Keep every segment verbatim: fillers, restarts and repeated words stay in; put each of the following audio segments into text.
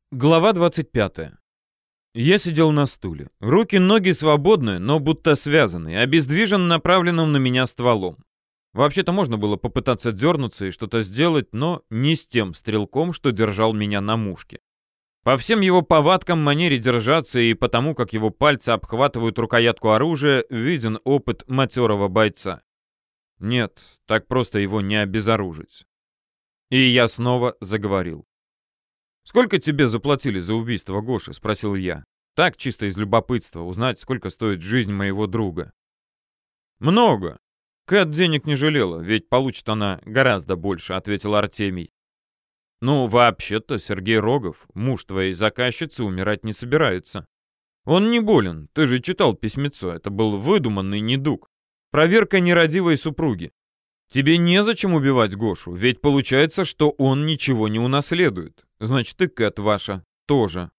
Глава двадцать пятая. Я сидел на стуле. Руки-ноги свободны, но будто связаны, обездвижен направленным на меня стволом. Вообще-то можно было попытаться дернуться и что-то сделать, но не с тем стрелком, что держал меня на мушке. По всем его повадкам, манере держаться и потому, как его пальцы обхватывают рукоятку оружия, виден опыт матерого бойца. Нет, так просто его не обезоружить. И я снова заговорил. «Сколько тебе заплатили за убийство Гоши?» — спросил я. Так, чисто из любопытства, узнать, сколько стоит жизнь моего друга. «Много. Кэт денег не жалела, ведь получит она гораздо больше», — ответил Артемий. «Ну, вообще-то Сергей Рогов, муж твоей заказчицы, умирать не собирается. Он не болен, ты же читал письмецо, это был выдуманный недуг. Проверка нерадивой супруги. Тебе незачем убивать Гошу, ведь получается, что он ничего не унаследует. Значит, и Кэт ваша тоже».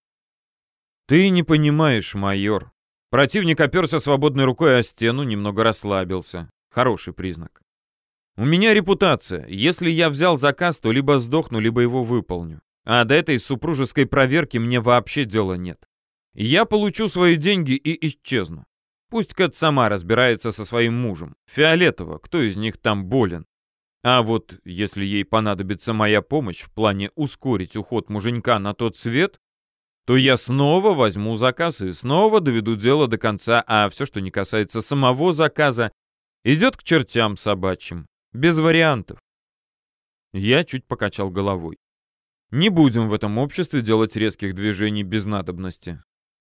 «Ты не понимаешь, майор». Противник оперся свободной рукой о стену, немного расслабился. Хороший признак. «У меня репутация. Если я взял заказ, то либо сдохну, либо его выполню. А до этой супружеской проверки мне вообще дела нет. Я получу свои деньги и исчезну. Пусть Кэт сама разбирается со своим мужем. Фиолетово, кто из них там болен. А вот если ей понадобится моя помощь в плане ускорить уход муженька на тот свет, то я снова возьму заказ и снова доведу дело до конца, а все, что не касается самого заказа, идет к чертям собачьим. Без вариантов». Я чуть покачал головой. «Не будем в этом обществе делать резких движений без надобности».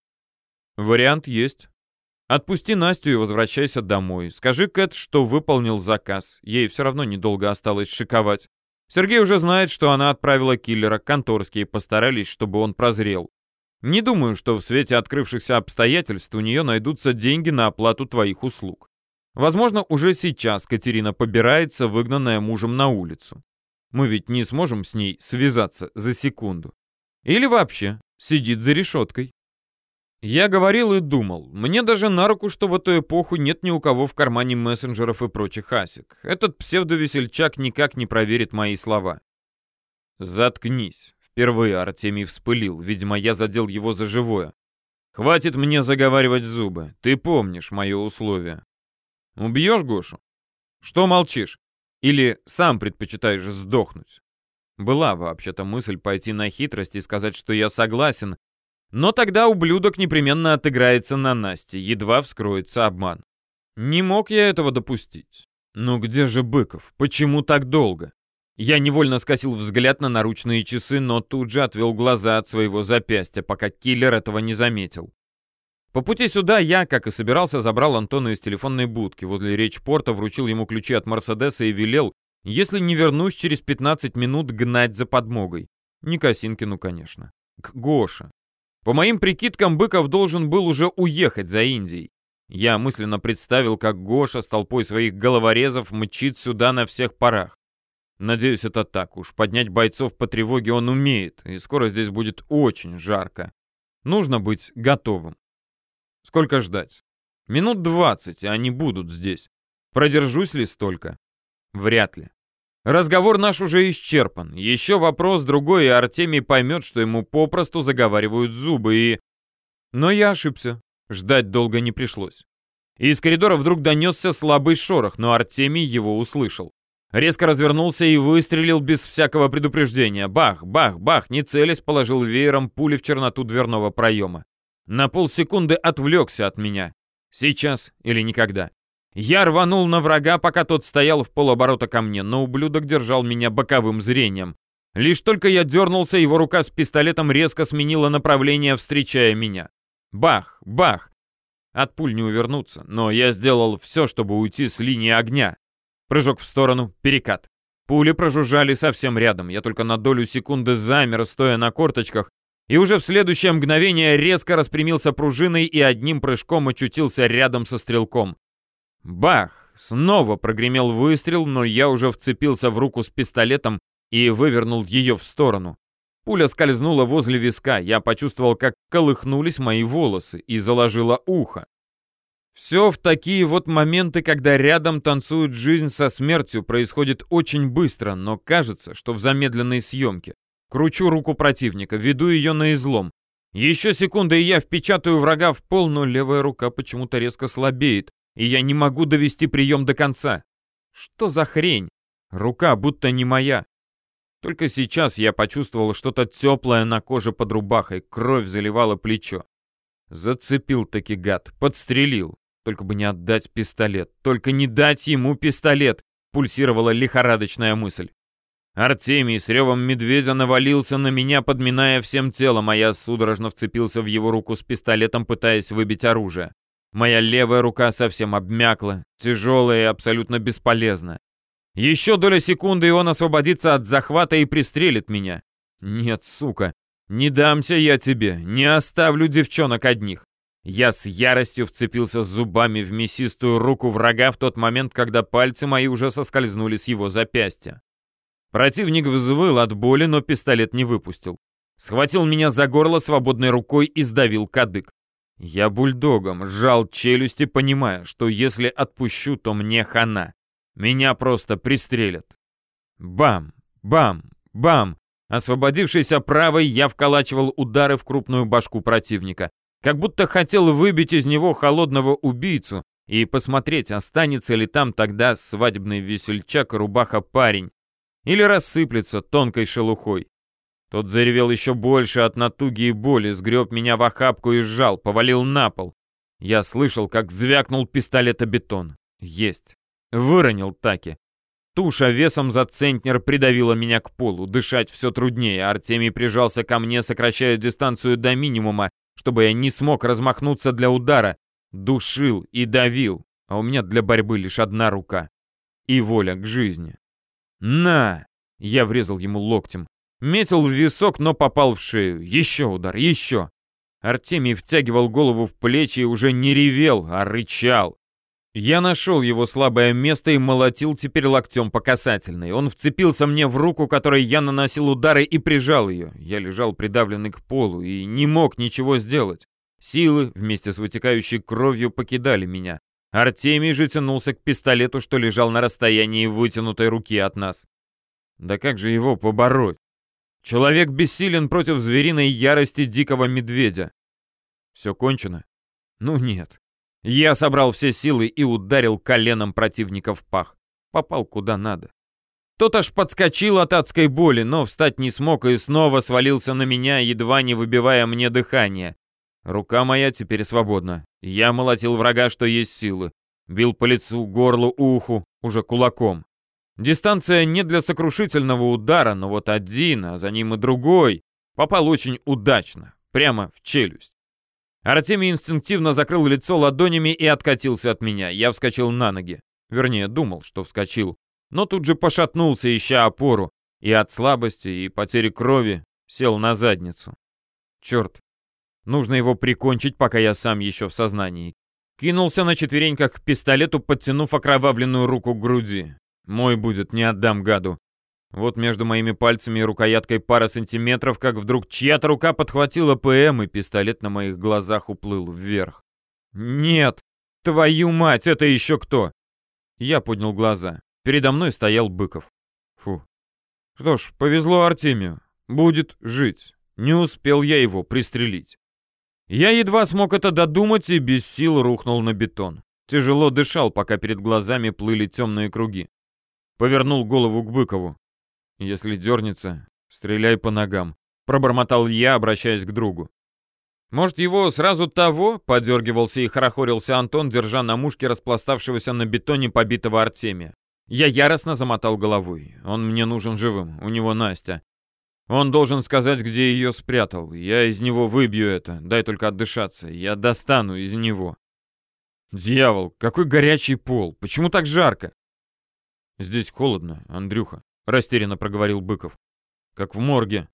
«Вариант есть. Отпусти Настю и возвращайся домой. Скажи Кэт, что выполнил заказ. Ей все равно недолго осталось шиковать. Сергей уже знает, что она отправила киллера. Конторские постарались, чтобы он прозрел. Не думаю, что в свете открывшихся обстоятельств у нее найдутся деньги на оплату твоих услуг. Возможно, уже сейчас Катерина побирается, выгнанная мужем на улицу. Мы ведь не сможем с ней связаться за секунду. Или вообще сидит за решеткой». Я говорил и думал. Мне даже на руку, что в эту эпоху нет ни у кого в кармане мессенджеров и прочих асик. Этот псевдовесельчак никак не проверит мои слова. «Заткнись». Впервые Артемий вспылил. Видимо, я задел его за живое. «Хватит мне заговаривать зубы. Ты помнишь мое условие. Убьешь Гошу? Что молчишь? Или сам предпочитаешь сдохнуть?» Была вообще-то мысль пойти на хитрость и сказать, что я согласен, но тогда ублюдок непременно отыграется на Насте, едва вскроется обман. Не мог я этого допустить. Ну где же Быков? Почему так долго? Я невольно скосил взгляд на наручные часы, но тут же отвел глаза от своего запястья, пока киллер этого не заметил. По пути сюда я, как и собирался, забрал Антона из телефонной будки. Возле речпорта вручил ему ключи от Мерседеса и велел, если не вернусь через пятнадцать минут, гнать за подмогой. Не к Осинкину, конечно. К Гоше. По моим прикидкам, Быков должен был уже уехать за Индией. Я мысленно представил, как Гоша с толпой своих головорезов мчит сюда на всех парах. Надеюсь, это так уж. Поднять бойцов по тревоге он умеет, и скоро здесь будет очень жарко. Нужно быть готовым. Сколько ждать? Минут двадцать, и они будут здесь. Продержусь ли столько? Вряд ли. Разговор наш уже исчерпан. Еще вопрос другой, и Артемий поймет, что ему попросту заговаривают зубы, и... Но я ошибся. Ждать долго не пришлось. Из коридора вдруг донесся слабый шорох, но Артемий его услышал. Резко развернулся и выстрелил без всякого предупреждения. Бах, бах, бах, не целясь, положил веером пули в черноту дверного проема. На полсекунды отвлекся от меня. Сейчас или никогда. Я рванул на врага, пока тот стоял в полоборота ко мне, но ублюдок держал меня боковым зрением. Лишь только я дернулся, его рука с пистолетом резко сменила направление, встречая меня. Бах, бах. От пуль не увернуться, но я сделал все, чтобы уйти с линии огня. Прыжок в сторону, перекат. Пули прожужжали совсем рядом. Я только на долю секунды замер, стоя на корточках, и уже в следующее мгновение резко распрямился пружиной и одним прыжком очутился рядом со стрелком. Бах! Снова прогремел выстрел, но я уже вцепился в руку с пистолетом и вывернул ее в сторону. Пуля скользнула возле виска, я почувствовал, как колыхнулись мои волосы и заложило ухо. Все в такие вот моменты, когда рядом танцует жизнь со смертью, происходит очень быстро, но кажется, что в замедленной съемке. Кручу руку противника, веду ее на излом. Еще секунда, и я впечатаю врага в пол, но левая рука почему-то резко слабеет, и я не могу довести прием до конца. Что за хрень? Рука будто не моя. Только сейчас я почувствовал что-то теплое на коже под рубахой, кровь заливала плечо. Зацепил-таки гад, подстрелил. Только бы не отдать пистолет, только не дать ему пистолет, пульсировала лихорадочная мысль. Артемий с ревом медведя навалился на меня, подминая всем телом, а я судорожно вцепился в его руку с пистолетом, пытаясь выбить оружие. Моя левая рука совсем обмякла, тяжелая и абсолютно бесполезна. Еще доля секунды, и он освободится от захвата и пристрелит меня. Нет, сука, не дамся я тебе, не оставлю девчонок одних. Я с яростью вцепился зубами в мясистую руку врага в тот момент, когда пальцы мои уже соскользнули с его запястья. Противник взвыл от боли, но пистолет не выпустил. Схватил меня за горло свободной рукой и сдавил кадык. Я бульдогом сжал челюсти, понимая, что если отпущу, то мне хана. Меня просто пристрелят. Бам! Бам! Бам! Освободившийся правой, я вколачивал удары в крупную башку противника. Как будто хотел выбить из него холодного убийцу и посмотреть, останется ли там тогда свадебный весельчак и рубаха-парень. Или рассыплется тонкой шелухой. Тот заревел еще больше от натуги и боли, сгреб меня в охапку и сжал, повалил на пол. Я слышал, как звякнул пистолетобетон. Есть. Выронил таки. Туша весом за центнер придавила меня к полу. Дышать все труднее. Артемий прижался ко мне, сокращая дистанцию до минимума, чтобы я не смог размахнуться для удара. Душил и давил. А у меня для борьбы лишь одна рука. И воля к жизни. «На!» — я врезал ему локтем. Метил в висок, но попал в шею. Еще удар, еще. Артемий втягивал голову в плечи и уже не ревел, а рычал. Я нашел его слабое место и молотил теперь локтем по касательной. Он вцепился мне в руку, которой я наносил удары, и прижал ее. Я лежал придавленный к полу и не мог ничего сделать. Силы вместе с вытекающей кровью покидали меня. Артемий же тянулся к пистолету, что лежал на расстоянии вытянутой руки от нас. Да как же его побороть? Человек бессилен против звериной ярости дикого медведя. Все кончено? Ну нет. Я собрал все силы и ударил коленом противника в пах. Попал куда надо. Тот аж подскочил от адской боли, но встать не смог и снова свалился на меня, едва не выбивая мне дыхание. Рука моя теперь свободна. Я молотил врага, что есть силы. Бил по лицу, горлу, уху, уже кулаком. Дистанция не для сокрушительного удара, но вот один, а за ним и другой. Попал очень удачно, прямо в челюсть. Артемий инстинктивно закрыл лицо ладонями и откатился от меня. Я вскочил на ноги. Вернее, думал, что вскочил. Но тут же пошатнулся, ища опору. И от слабости, и потери крови сел на задницу. Черт. Нужно его прикончить, пока я сам еще в сознании. Кинулся на четвереньках к пистолету, подтянув окровавленную руку к груди. Мой будет, не отдам гаду. Вот между моими пальцами и рукояткой пара сантиметров, как вдруг чья-то рука подхватила ПМ, и пистолет на моих глазах уплыл вверх. Нет! Твою мать, это еще кто? Я поднял глаза. Передо мной стоял Быков. Фу. Что ж, повезло Артемию. Будет жить. Не успел я его пристрелить. Я едва смог это додумать и без сил рухнул на бетон. Тяжело дышал, пока перед глазами плыли темные круги. Повернул голову к Быкову. «Если дернется, стреляй по ногам», — пробормотал я, обращаясь к другу. «Может, его сразу того?» — подергивался и хорохорился Антон, держа на мушке распластавшегося на бетоне побитого Артемия. Я яростно замотал головой. Он мне нужен живым, у него Настя. Он должен сказать, где ее спрятал. Я из него выбью это, дай только отдышаться. Я достану из него. Дьявол, какой горячий пол, почему так жарко? Здесь холодно, Андрюха, растерянно проговорил Быков. Как в морге.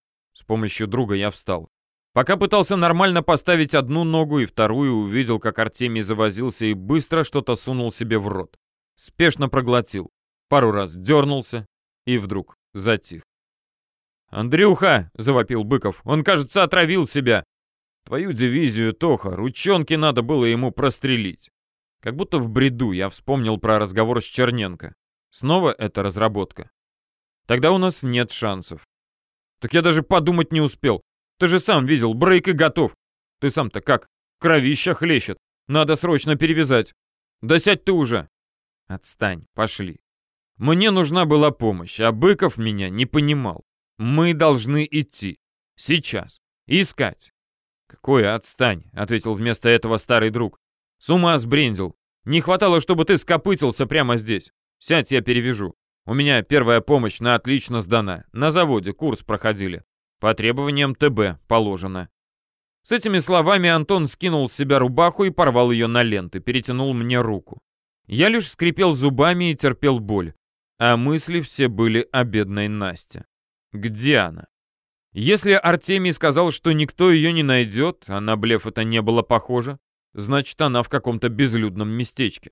С помощью друга я встал. Пока пытался нормально поставить одну ногу и вторую, увидел, как Артемий завозился и быстро что-то сунул себе в рот. Спешно проглотил. Пару раз дернулся и вдруг затих. «Андрюха!» — завопил Быков. «Он, кажется, отравил себя!» «Твою дивизию, Тоха, ручонки надо было ему прострелить!» Как будто в бреду я вспомнил про разговор с Черненко. Снова эта разработка. Тогда у нас нет шансов. Так я даже подумать не успел. Ты же сам видел, брейк и готов. Ты сам-то как? Кровища хлещет. Надо срочно перевязать. Да сядь ты уже. Отстань, пошли. Мне нужна была помощь, а Быков меня не понимал. Мы должны идти. Сейчас. Искать. Какое отстань, ответил вместо этого старый друг. С ума сбрендил. Не хватало, чтобы ты скопытился прямо здесь. Сядь, я перевяжу. У меня первая помощь на отлично сдана. На заводе курс проходили. По требованиям ТБ положено. С этими словами Антон скинул с себя рубаху и порвал ее на ленты, перетянул мне руку. Я лишь скрипел зубами и терпел боль. А мысли все были о бедной Насте. Где она? Если Артемий сказал, что никто ее не найдет, а на блеф это не было похоже, значит, она в каком-то безлюдном местечке.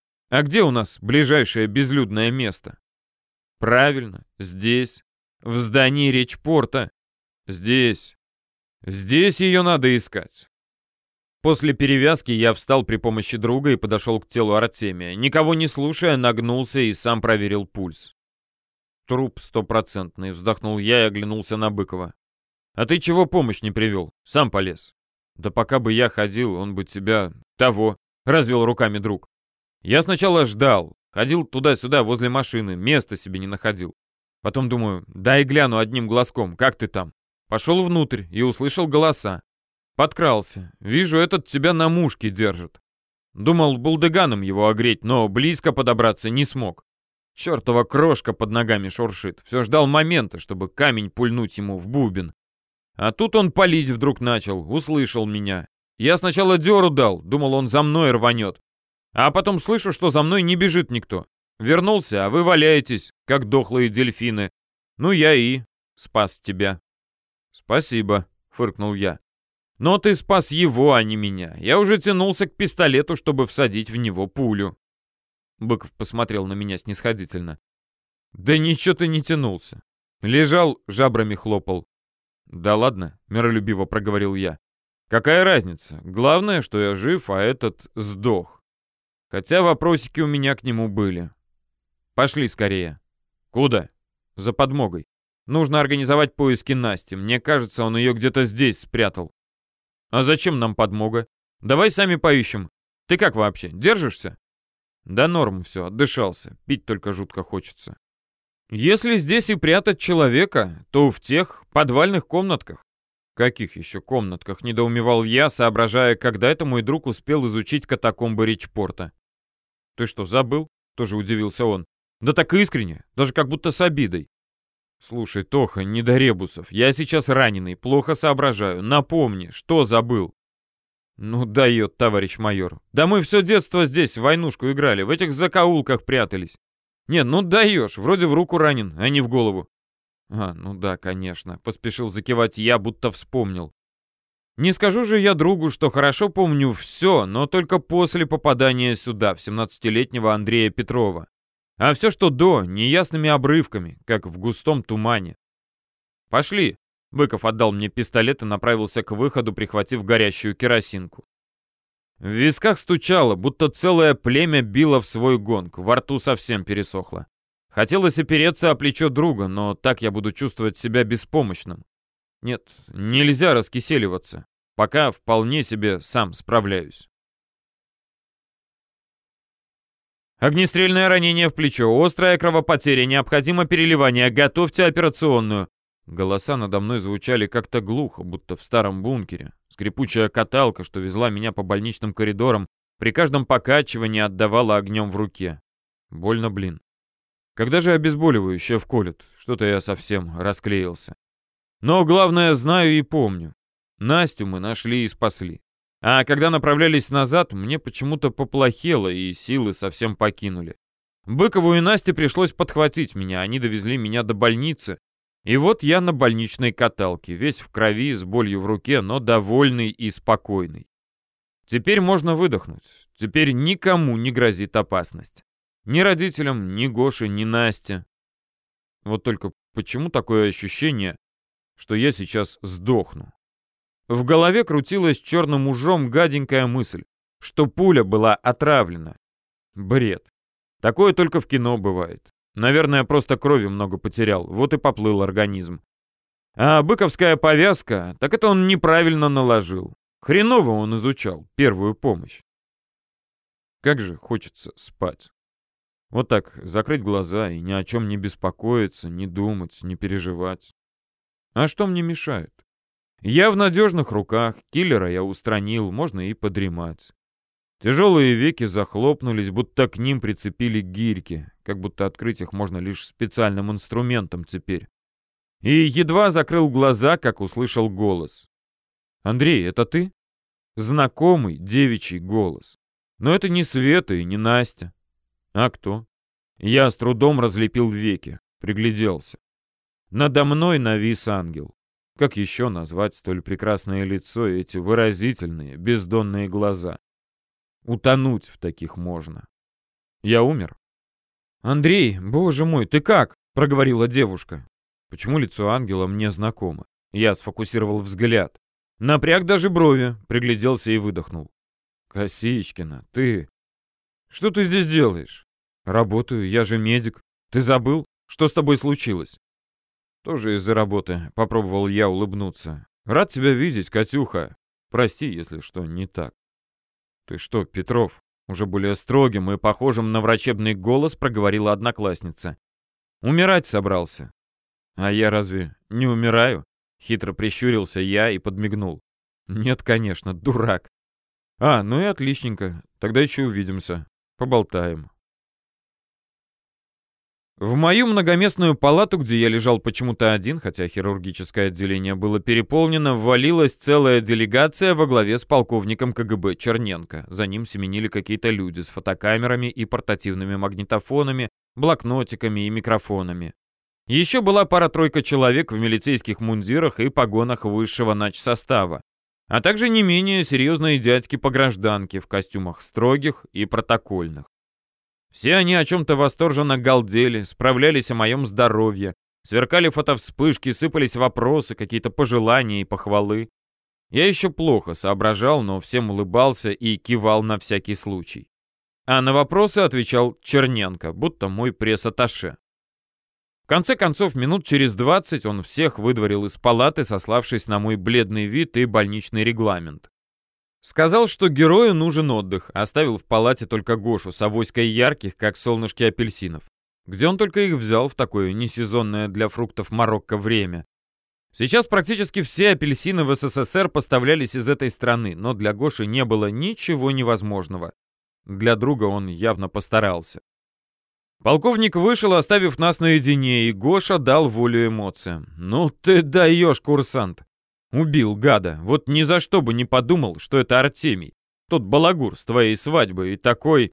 А где у нас ближайшее безлюдное место? Правильно, здесь, в здании речпорта. Здесь. Здесь ее надо искать. После перевязки я встал при помощи друга и подошел к телу Артемия. Никого не слушая, нагнулся и сам проверил пульс. Труп стопроцентный, вздохнул я и оглянулся на Быкова. А ты чего помощь не привел? Сам полез. Да пока бы я ходил, он бы тебя... того, развел руками друг. Я сначала ждал, ходил туда-сюда возле машины, места себе не находил. Потом думаю, дай гляну одним глазком, как ты там. Пошел внутрь и услышал голоса. Подкрался. Вижу, этот тебя на мушке держит. Думал булдыганом его огреть, но близко подобраться не смог. Чертова крошка под ногами шуршит. Все ждал момента, чтобы камень пульнуть ему в бубен. А тут он палить вдруг начал, услышал меня. Я сначала дёру дал, думал, он за мной рванет. А потом слышу, что за мной не бежит никто. Вернулся, а вы валяетесь, как дохлые дельфины. Ну, я и спас тебя. Спасибо, фыркнул я. Но ты спас его, а не меня. Я уже тянулся к пистолету, чтобы всадить в него пулю. Быков посмотрел на меня снисходительно. Да ничего ты не тянулся. Лежал, жабрами хлопал. Да ладно, миролюбиво проговорил я. Какая разница? Главное, что я жив, а этот сдох. Хотя вопросики у меня к нему были. Пошли скорее. Куда? За подмогой. Нужно организовать поиски Насти. Мне кажется, он ее где-то здесь спрятал. А зачем нам подмога? Давай сами поищем. Ты как вообще, держишься? Да норм все, отдышался. Пить только жутко хочется. Если здесь и прятать человека, то в тех подвальных комнатках. Каких еще комнатках, недоумевал я, соображая, когда это мой друг успел изучить катакомбы речпорта. Ты что, забыл? Тоже удивился он. Да так искренне, даже как будто с обидой. Слушай, Тоха, не до ребусов. Я сейчас раненый, плохо соображаю. Напомни, что забыл? Ну дает, товарищ майор. Да мы все детство здесь в войнушку играли, в этих закоулках прятались. Нет, ну даешь, вроде в руку ранен, а не в голову. А, ну да, конечно, поспешил закивать я, будто вспомнил. Не скажу же я другу, что хорошо помню все, но только после попадания сюда, в семнадцатилетнего Андрея Петрова. А все, что до, неясными обрывками, как в густом тумане. Пошли. Быков отдал мне пистолет и направился к выходу, прихватив горящую керосинку. В висках стучало, будто целое племя било в свой гонг, во рту совсем пересохло. Хотелось опереться о плечо друга, но так я буду чувствовать себя беспомощным. Нет, нельзя раскиселиваться. Пока вполне себе сам справляюсь. Огнестрельное ранение в плечо, острая кровопотеря, необходимо переливание, готовьте операционную. Голоса надо мной звучали как-то глухо, будто в старом бункере. Скрипучая каталка, что везла меня по больничным коридорам, при каждом покачивании отдавала огнем в руке. Больно, блин. Когда же обезболивающее вколют? Что-то я совсем расклеился. Но главное, знаю и помню. Настю мы нашли и спасли. А когда направлялись назад, мне почему-то поплохело, и силы совсем покинули. Быкову и Насте пришлось подхватить меня, они довезли меня до больницы. И вот я на больничной каталке, весь в крови, с болью в руке, но довольный и спокойный. Теперь можно выдохнуть. Теперь никому не грозит опасность. Ни родителям, ни Гоше, ни Насте. Вот только почему такое ощущение, что я сейчас сдохну? В голове крутилась черным ужом гаденькая мысль, что пуля была отравлена. Бред. Такое только в кино бывает. Наверное, просто крови много потерял, вот и поплыл организм. А быковская повязка, так это он неправильно наложил. Хреново он изучал первую помощь. Как же хочется спать. Вот так закрыть глаза и ни о чем не беспокоиться, не думать, не переживать. А что мне мешает? Я в надежных руках, киллера я устранил, можно и подремать. Тяжелые веки захлопнулись, будто к ним прицепили гирьки, как будто открыть их можно лишь специальным инструментом теперь. И едва закрыл глаза, как услышал голос. «Андрей, это ты?» Знакомый девичий голос. Но это не Света и не Настя. А кто? Я с трудом разлепил веки, пригляделся. Надо мной навис ангел. Как еще назвать столь прекрасное лицо и эти выразительные, бездонные глаза? Утонуть в таких можно. Я умер? «Андрей, боже мой, ты как?» — проговорила девушка. Почему лицо ангела мне знакомо? Я сфокусировал взгляд. Напряг даже брови, пригляделся и выдохнул. «Косичкина, ты... Что ты здесь делаешь?» «Работаю, я же медик. Ты забыл? Что с тобой случилось?» «Тоже из-за работы», — попробовал я улыбнуться. «Рад тебя видеть, Катюха. Прости, если что не так». «Ты что, Петров?» — уже более строгим и похожим на врачебный голос проговорила одноклассница. «Умирать собрался». «А я разве не умираю?» — хитро прищурился я и подмигнул. «Нет, конечно, дурак». «А, ну и отличненько. Тогда еще увидимся. Поболтаем». В мою многоместную палату, где я лежал почему-то один, хотя хирургическое отделение было переполнено, ввалилась целая делегация во главе с полковником ка гэ бэ Черненко. За ним семенили какие-то люди с фотокамерами и портативными магнитофонами, блокнотиками и микрофонами. Еще была пара-тройка человек в милицейских мундирах и погонах высшего начсостава, а также не менее серьезные дядьки по гражданке в костюмах строгих и протокольных. Все они о чем-то восторженно галдели, справлялись о моем здоровье, сверкали фотовспышки, сыпались вопросы, какие-то пожелания и похвалы. Я еще плохо соображал, но всем улыбался и кивал на всякий случай. А на вопросы отвечал Черненко, будто мой пресс-атташе. В конце концов, минут через двадцать он всех выдворил из палаты, сославшись на мой бледный вид и больничный регламент. Сказал, что герою нужен отдых, оставил в палате только Гошу с авоськой ярких, как солнышки апельсинов. Где он только их взял в такое несезонное для фруктов Марокко время? Сейчас практически все апельсины в эс эс эс эр поставлялись из этой страны, но для Гоши не было ничего невозможного. Для друга он явно постарался. Полковник вышел, оставив нас наедине, и Гоша дал волю эмоциям. «Ну ты даешь, курсант!» Убил гада. Вот ни за что бы не подумал, что это Артемий. Тот балагур с твоей свадьбы и такой...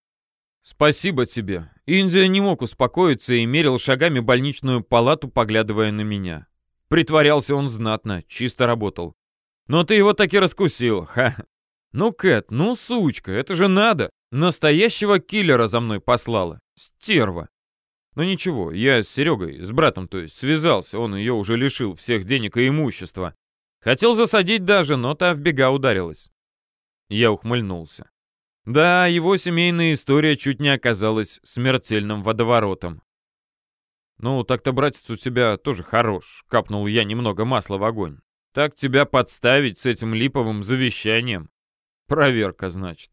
Спасибо тебе. Индия не мог успокоиться и мерил шагами больничную палату, поглядывая на меня. Притворялся он знатно, чисто работал. Но ты его таки раскусил, ха. Ну, Кэт, ну, сучка, это же надо. Настоящего киллера за мной послала. Стерва. Но ничего, я с Серегой, с братом, то есть, связался. Он ее уже лишил всех денег и имущества. Хотел засадить даже, но та в бега ударилась. Я ухмыльнулся. Да, его семейная история чуть не оказалась смертельным водоворотом. «Ну, так-то, братец, у тебя тоже хорош», — капнул я немного масла в огонь. «Так тебя подставить с этим липовым завещанием? Проверка, значит».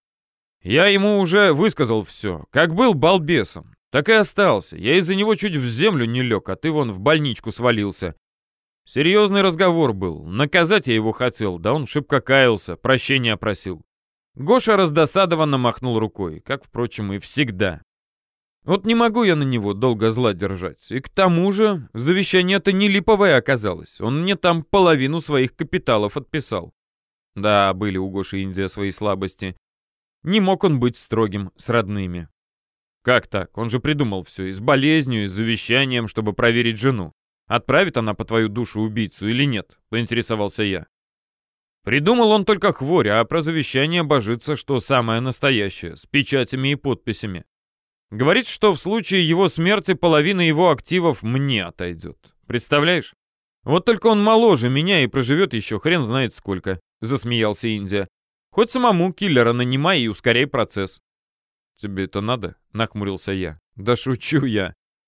Я ему уже высказал все. Как был балбесом, так и остался. Я из-за него чуть в землю не лег, а ты вон в больничку свалился. Серьезный разговор был. Наказать я его хотел, да он шибко каялся, прощения просил. Гоша раздосадованно махнул рукой, как, впрочем, и всегда. Вот не могу я на него долго зла держать. И к тому же завещание-то не липовое оказалось. Он мне там половину своих капиталов отписал. Да, были у Гоши Индия свои слабости. Не мог он быть строгим с родными. Как так? Он же придумал все. И с болезнью, и с завещанием, чтобы проверить жену. Отправит она по твою душу убийцу или нет? Поинтересовался я. Придумал он только хворь, а про завещание божится, что самое настоящее, с печатями и подписями. Говорит, что в случае его смерти половина его активов мне отойдет. Представляешь? Вот только он моложе меня и проживет еще хрен знает сколько, засмеялся Индия. Хоть самому киллера нанимай и ускоряй процесс. Тебе это надо? Нахмурился я. Да шучу я.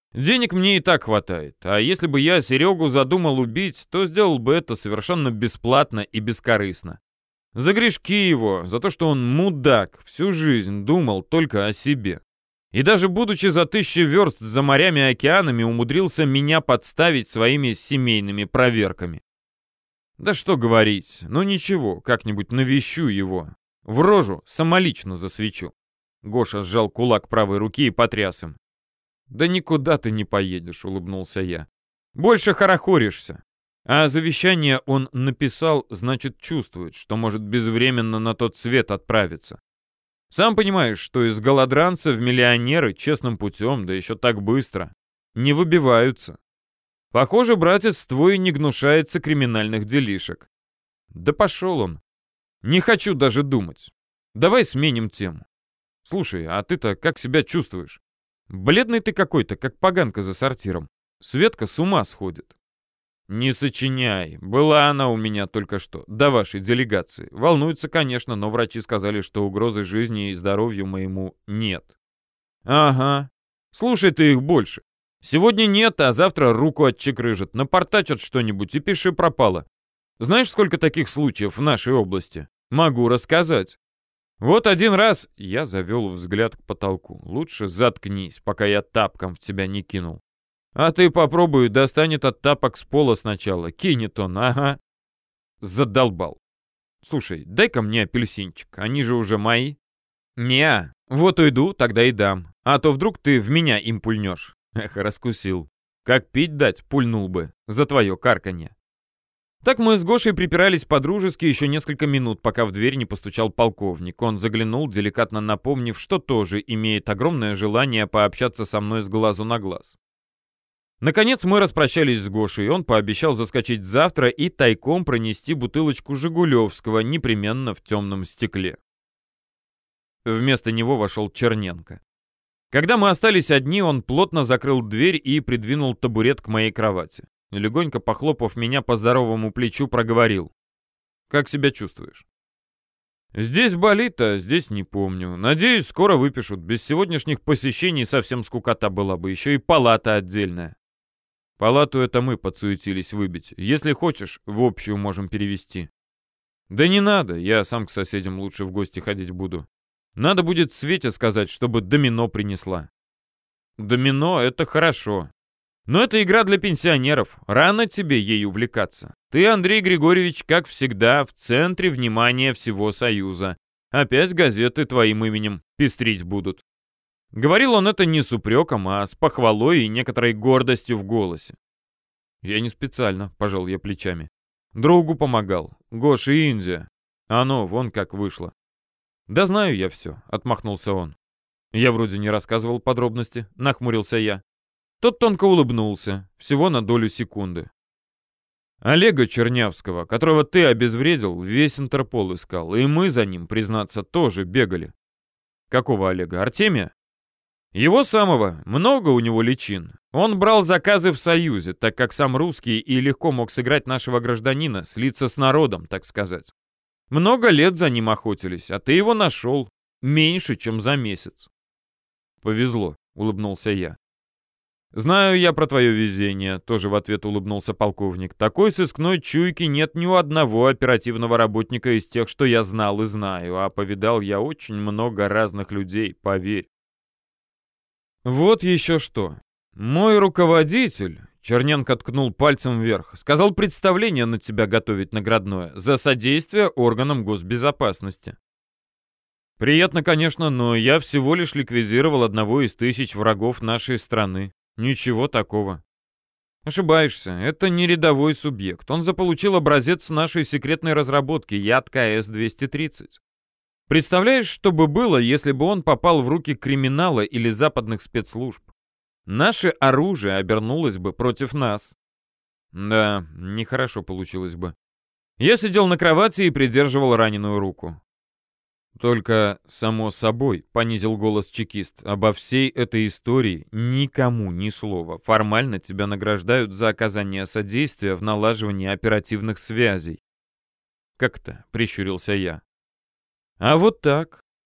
Денег мне и так хватает, а если бы я Серегу задумал убить, то сделал бы это совершенно бесплатно и бескорыстно. За грешки его, за то, что он мудак, всю жизнь думал только о себе. И даже будучи за тысячи верст за морями и океанами, умудрился меня подставить своими семейными проверками. Да что говорить, ну ничего, как-нибудь навещу его. В рожу самолично засвечу. Гоша сжал кулак правой руки и потряс им. «Да никуда ты не поедешь», — улыбнулся я. «Больше хорохоришься». А завещание он написал, значит, чувствует, что может безвременно на тот свет отправиться. Сам понимаешь, что из голодранца в миллионеры честным путем, да еще так быстро, не выбиваются. Похоже, братец твой не гнушается криминальных делишек. Да пошел он. Не хочу даже думать. Давай сменим тему. Слушай, а ты-то как себя чувствуешь? Бледный ты какой-то, как поганка за сортиром. Светка с ума сходит. Не сочиняй. Была она у меня только что, до вашей делегации. Волнуется, конечно, но врачи сказали, что угрозы жизни и здоровью моему нет. Ага. Слушай ты их больше. Сегодня нет, а завтра руку отчекрыжат, напортачат что-нибудь и пиши пропало. Знаешь, сколько таких случаев в нашей области? Могу рассказать. Вот один раз я завел взгляд к потолку. Лучше заткнись, пока я тапком в тебя не кинул. А ты попробуй, достанет от тапок с пола сначала. Кинет он, ага. Задолбал. Слушай, дай-ка мне апельсинчик, они же уже мои. Неа, вот уйду, тогда и дам. А то вдруг ты в меня им пульнешь. Эх, раскусил. Как пить дать, пульнул бы. За твое карканье. Так мы с Гошей припирались по-дружески еще несколько минут, пока в дверь не постучал полковник. Он заглянул, деликатно напомнив, что тоже имеет огромное желание пообщаться со мной с глазу на глаз. Наконец мы распрощались с Гошей, и он пообещал заскочить завтра и тайком пронести бутылочку Жигулевского непременно в темном стекле. Вместо него вошел Черненко. Когда мы остались одни, он плотно закрыл дверь и придвинул табурет к моей кровати. Легонько похлопав меня по здоровому плечу, проговорил. «Как себя чувствуешь?» «Здесь болит, а здесь не помню. Надеюсь, скоро выпишут. Без сегодняшних посещений совсем скукота была бы. Еще и палата отдельная». «Палату это мы подсуетились выбить. Если хочешь, в общую можем перевести». «Да не надо, я сам к соседям лучше в гости ходить буду. Надо будет Свете сказать, чтобы домино принесла». «Домино — это хорошо. Но это игра для пенсионеров. Рано тебе ей увлекаться. Ты, Андрей Григорьевич, как всегда, в центре внимания всего Союза. Опять газеты твоим именем пестрить будут». Говорил он это не с упреком, а с похвалой и некоторой гордостью в голосе. «Я не специально», — пожал я плечами. «Другу помогал. Гоша и Индия. Оно вон как вышло». «Да знаю я все», — отмахнулся он. «Я вроде не рассказывал подробности», — нахмурился я. Тот тонко улыбнулся, всего на долю секунды. «Олега Чернявского, которого ты обезвредил, весь Интерпол искал, и мы за ним, признаться, тоже бегали». «Какого Олега? Артемия?» «Его самого. Много у него личин. Он брал заказы в Союзе, так как сам русский и легко мог сыграть нашего гражданина, слиться с народом, так сказать. Много лет за ним охотились, а ты его нашел. Меньше, чем за месяц». «Повезло», — улыбнулся я. «Знаю я про твое везение», — тоже в ответ улыбнулся полковник. «Такой сыскной чуйки нет ни у одного оперативного работника из тех, что я знал и знаю, а повидал я очень много разных людей, поверь». «Вот еще что. Мой руководитель», — Черненко ткнул пальцем вверх, «сказал представление на тебя готовить наградное за содействие органам госбезопасности». «Приятно, конечно, но я всего лишь ликвидировал одного из тысяч врагов нашей страны. Ничего такого». «Ошибаешься. Это не рядовой субъект. Он заполучил образец нашей секретной разработки, яд ка эс двести тридцать. Представляешь, что бы было, если бы он попал в руки криминала или западных спецслужб? Наше оружие обернулось бы против нас». Да, нехорошо получилось бы. Я сидел на кровати и придерживал раненую руку. «Только, само собой», — понизил голос чекист, — «обо всей этой истории никому ни слова. Формально тебя награждают за оказание содействия в налаживании оперативных связей». «Как-то», — прищурился я. «А вот так.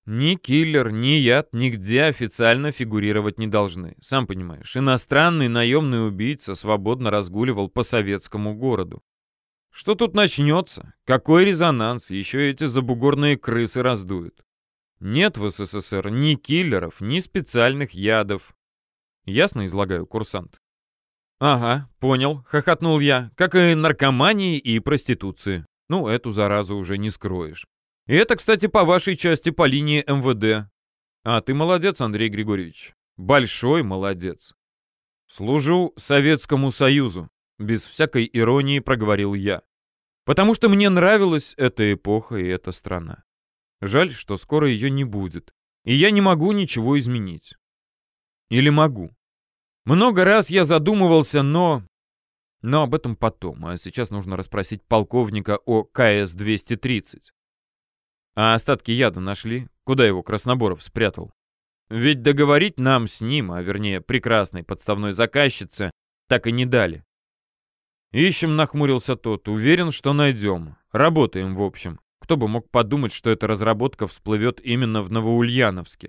Ни киллер, ни яд нигде официально фигурировать не должны. Сам понимаешь, иностранный наемный убийца свободно разгуливал по советскому городу. Что тут начнется? Какой резонанс? Еще эти забугорные крысы раздуют. Нет в СССР ни киллеров, ни специальных ядов. Ясно излагаю, курсант? Ага, понял, хохотнул я. Как и наркомании и проституции. Ну, эту заразу уже не скроешь. И это, кстати, по вашей части по линии эм вэ дэ. А ты молодец, Андрей Григорьевич. Большой молодец. Служу Советскому Союзу. Без всякой иронии проговорил я. Потому что мне нравилась эта эпоха и эта страна. Жаль, что скоро ее не будет. И я не могу ничего изменить. Или могу? Много раз я задумывался, но... Но об этом потом. А сейчас нужно расспросить полковника о ка эс двести тридцать. А остатки яда нашли? Куда его Красноборов спрятал? Ведь договорить нам с ним, а вернее прекрасной подставной заказчице, так и не дали. Ищем, нахмурился тот. Уверен, что найдем. Работаем, в общем. Кто бы мог подумать, что эта разработка всплывет именно в Новоульяновске.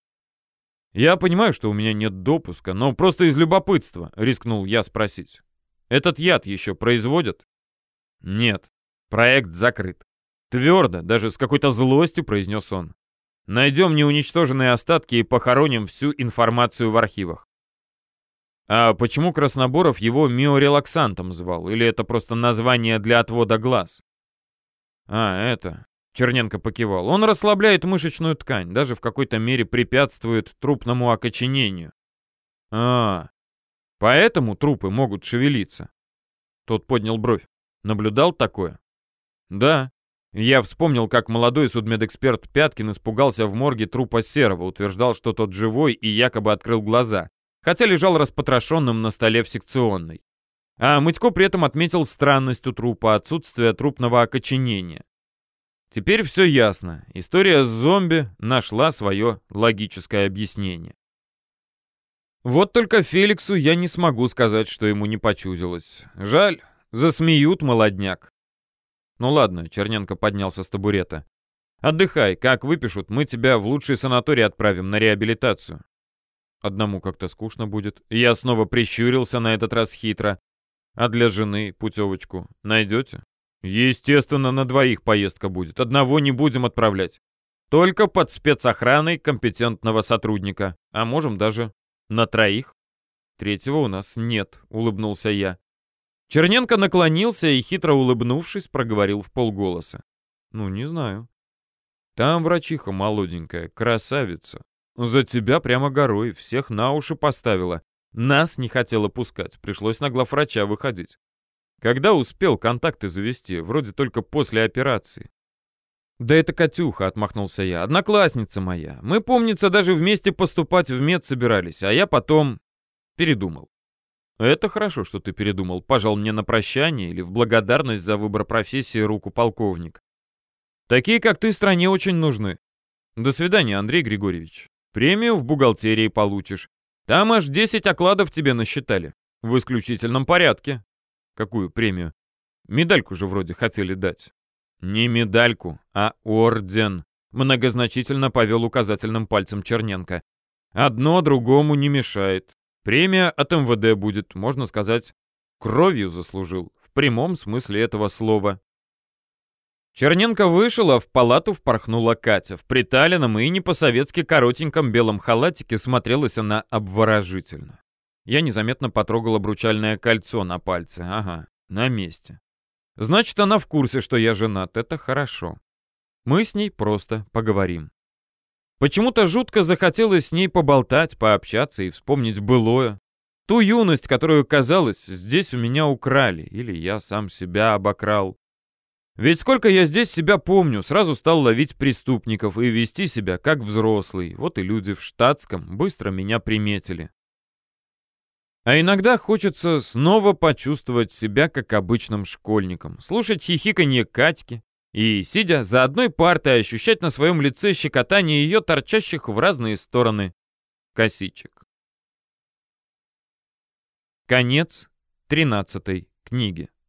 Я понимаю, что у меня нет допуска, но просто из любопытства рискнул я спросить. Этот яд еще производят? Нет. Проект закрыт. Твердо, даже с какой-то злостью произнес он. Найдем неуничтоженные остатки и похороним всю информацию в архивах. А почему Красноборов его миорелаксантом звал? Или это просто название для отвода глаз? А, это... Черненко покивал. Он расслабляет мышечную ткань, даже в какой-то мере препятствует трупному окоченению. А, поэтому трупы могут шевелиться. Тот поднял бровь. Наблюдал такое? Да. Я вспомнил, как молодой судмедэксперт Пяткин испугался в морге трупа Серова, утверждал, что тот живой и якобы открыл глаза, хотя лежал распотрошенным на столе в секционной. А Мытько при этом отметил странность у трупа, отсутствие трупного окоченения. Теперь все ясно. История с зомби нашла свое логическое объяснение. Вот только Феликсу я не смогу сказать, что ему не почудилось. Жаль, засмеют молодняк. Ну ладно, Черненко поднялся с табурета. Отдыхай, как выпишут, мы тебя в лучший санаторий отправим на реабилитацию. Одному как-то скучно будет. Я снова прищурился, на этот раз хитро. А для жены путевочку найдете? Естественно, на двоих поездка будет. Одного не будем отправлять. Только под спецохраной компетентного сотрудника. А можем даже на троих. Третьего у нас нет, улыбнулся я. Черненко наклонился и, хитро улыбнувшись, проговорил в полголоса. Ну, не знаю. Там врачиха молоденькая, красавица. За тебя прямо горой, всех на уши поставила. Нас не хотела пускать, пришлось на главврача выходить. Когда успел контакты завести? Вроде только после операции. Да это Катюха, отмахнулся я, одноклассница моя. Мы, помнится, даже вместе поступать в мед собирались, а я потом передумал. Это хорошо, что ты передумал, пожал мне на прощание или в благодарность за выбор профессии руку полковник. Такие, как ты, стране очень нужны. До свидания, Андрей Григорьевич. Премию в бухгалтерии получишь. Там аж десять окладов тебе насчитали. В исключительном порядке. Какую премию? Медальку же вроде хотели дать. Не медальку, а орден. Многозначительно повел указательным пальцем Черненко. Одно другому не мешает. Премия от эм вэ дэ будет, можно сказать, кровью заслужил. В прямом смысле этого слова. Черненко вышел, а в палату впорхнула Катя. В приталенном и не по-советски коротеньком белом халатике смотрелась она обворожительно. Я незаметно потрогал обручальное кольцо на пальце. Ага, на месте. Значит, она в курсе, что я женат. Это хорошо. Мы с ней просто поговорим. Почему-то жутко захотелось с ней поболтать, пообщаться и вспомнить былое. Ту юность, которую, казалось, здесь у меня украли. Или я сам себя обокрал. Ведь сколько я здесь себя помню, сразу стал ловить преступников и вести себя как взрослый. Вот и люди в штатском быстро меня приметили. А иногда хочется снова почувствовать себя как обычным школьником, слушать хихиканье Катьки и, сидя за одной партой, ощущать на своем лице щекотание ее торчащих в разные стороны косичек. Конец тринадцатой книги.